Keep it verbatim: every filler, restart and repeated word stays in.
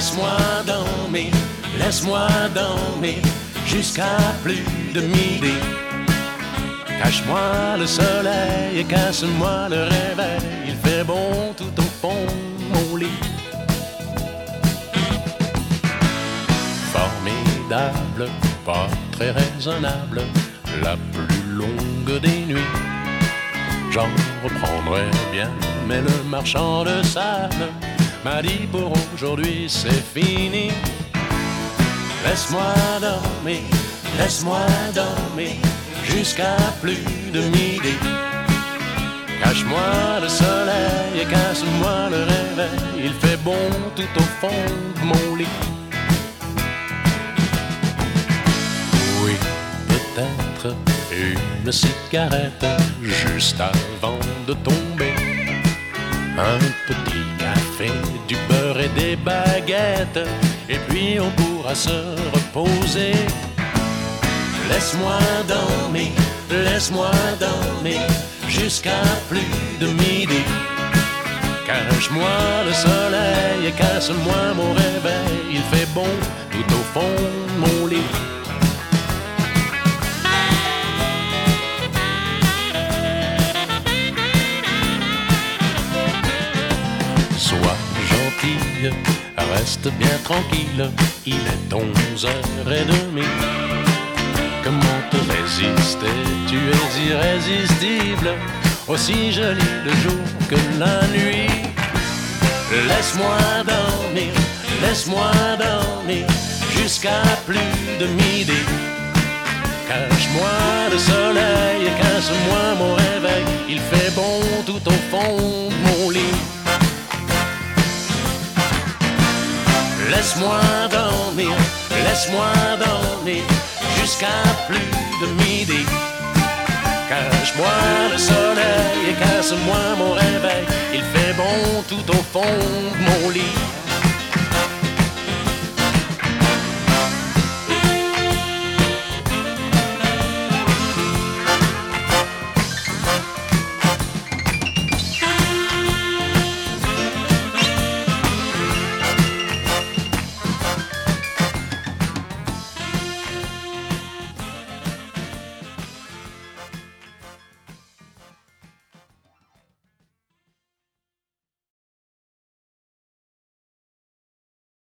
Laisse-moi dormir, laisse-moi dormir jusqu'à plus de midi. Cache-moi le soleil et casse-moi le réveil. Il fait bon tout au fond de mon lit. Formidable, pas très raisonnable, la plus longue des nuits. J'en reprendrai bien, mais le marchand de sable m'a dit pour aujourd'hui c'est fini. Laisse-moi dormir, laisse-moi dormir jusqu'à plus de midi. Cache-moi le soleil et casse-moi le réveil. Il fait bon tout au fond de mon lit. Oui, peut-être une cigarette juste avant de tomber. Un petit café, du beurre et des baguettes, et puis on pourra se reposer. Laisse-moi dormir, laisse-moi dormir jusqu'à plus de midi. Cache-moi le soleil et casse-moi mon réveil. Il fait bon tout au fond de mon lit. Sois gentille, reste bien tranquille, il est onze heures trente. Comment te résister, tu es irrésistible, aussi joli le jour que la nuit. Laisse-moi dormir, laisse-moi dormir jusqu'à plus de midi. Cache-moi le soleil et casse-moi mon réveil. Il fait bon tout au fond de mon lit. Laisse-moi dormir, laisse-moi dormir jusqu'à plus de midi. Cache-moi le soleil et casse-moi mon réveil. Il fait bon tout au fond de mon lit.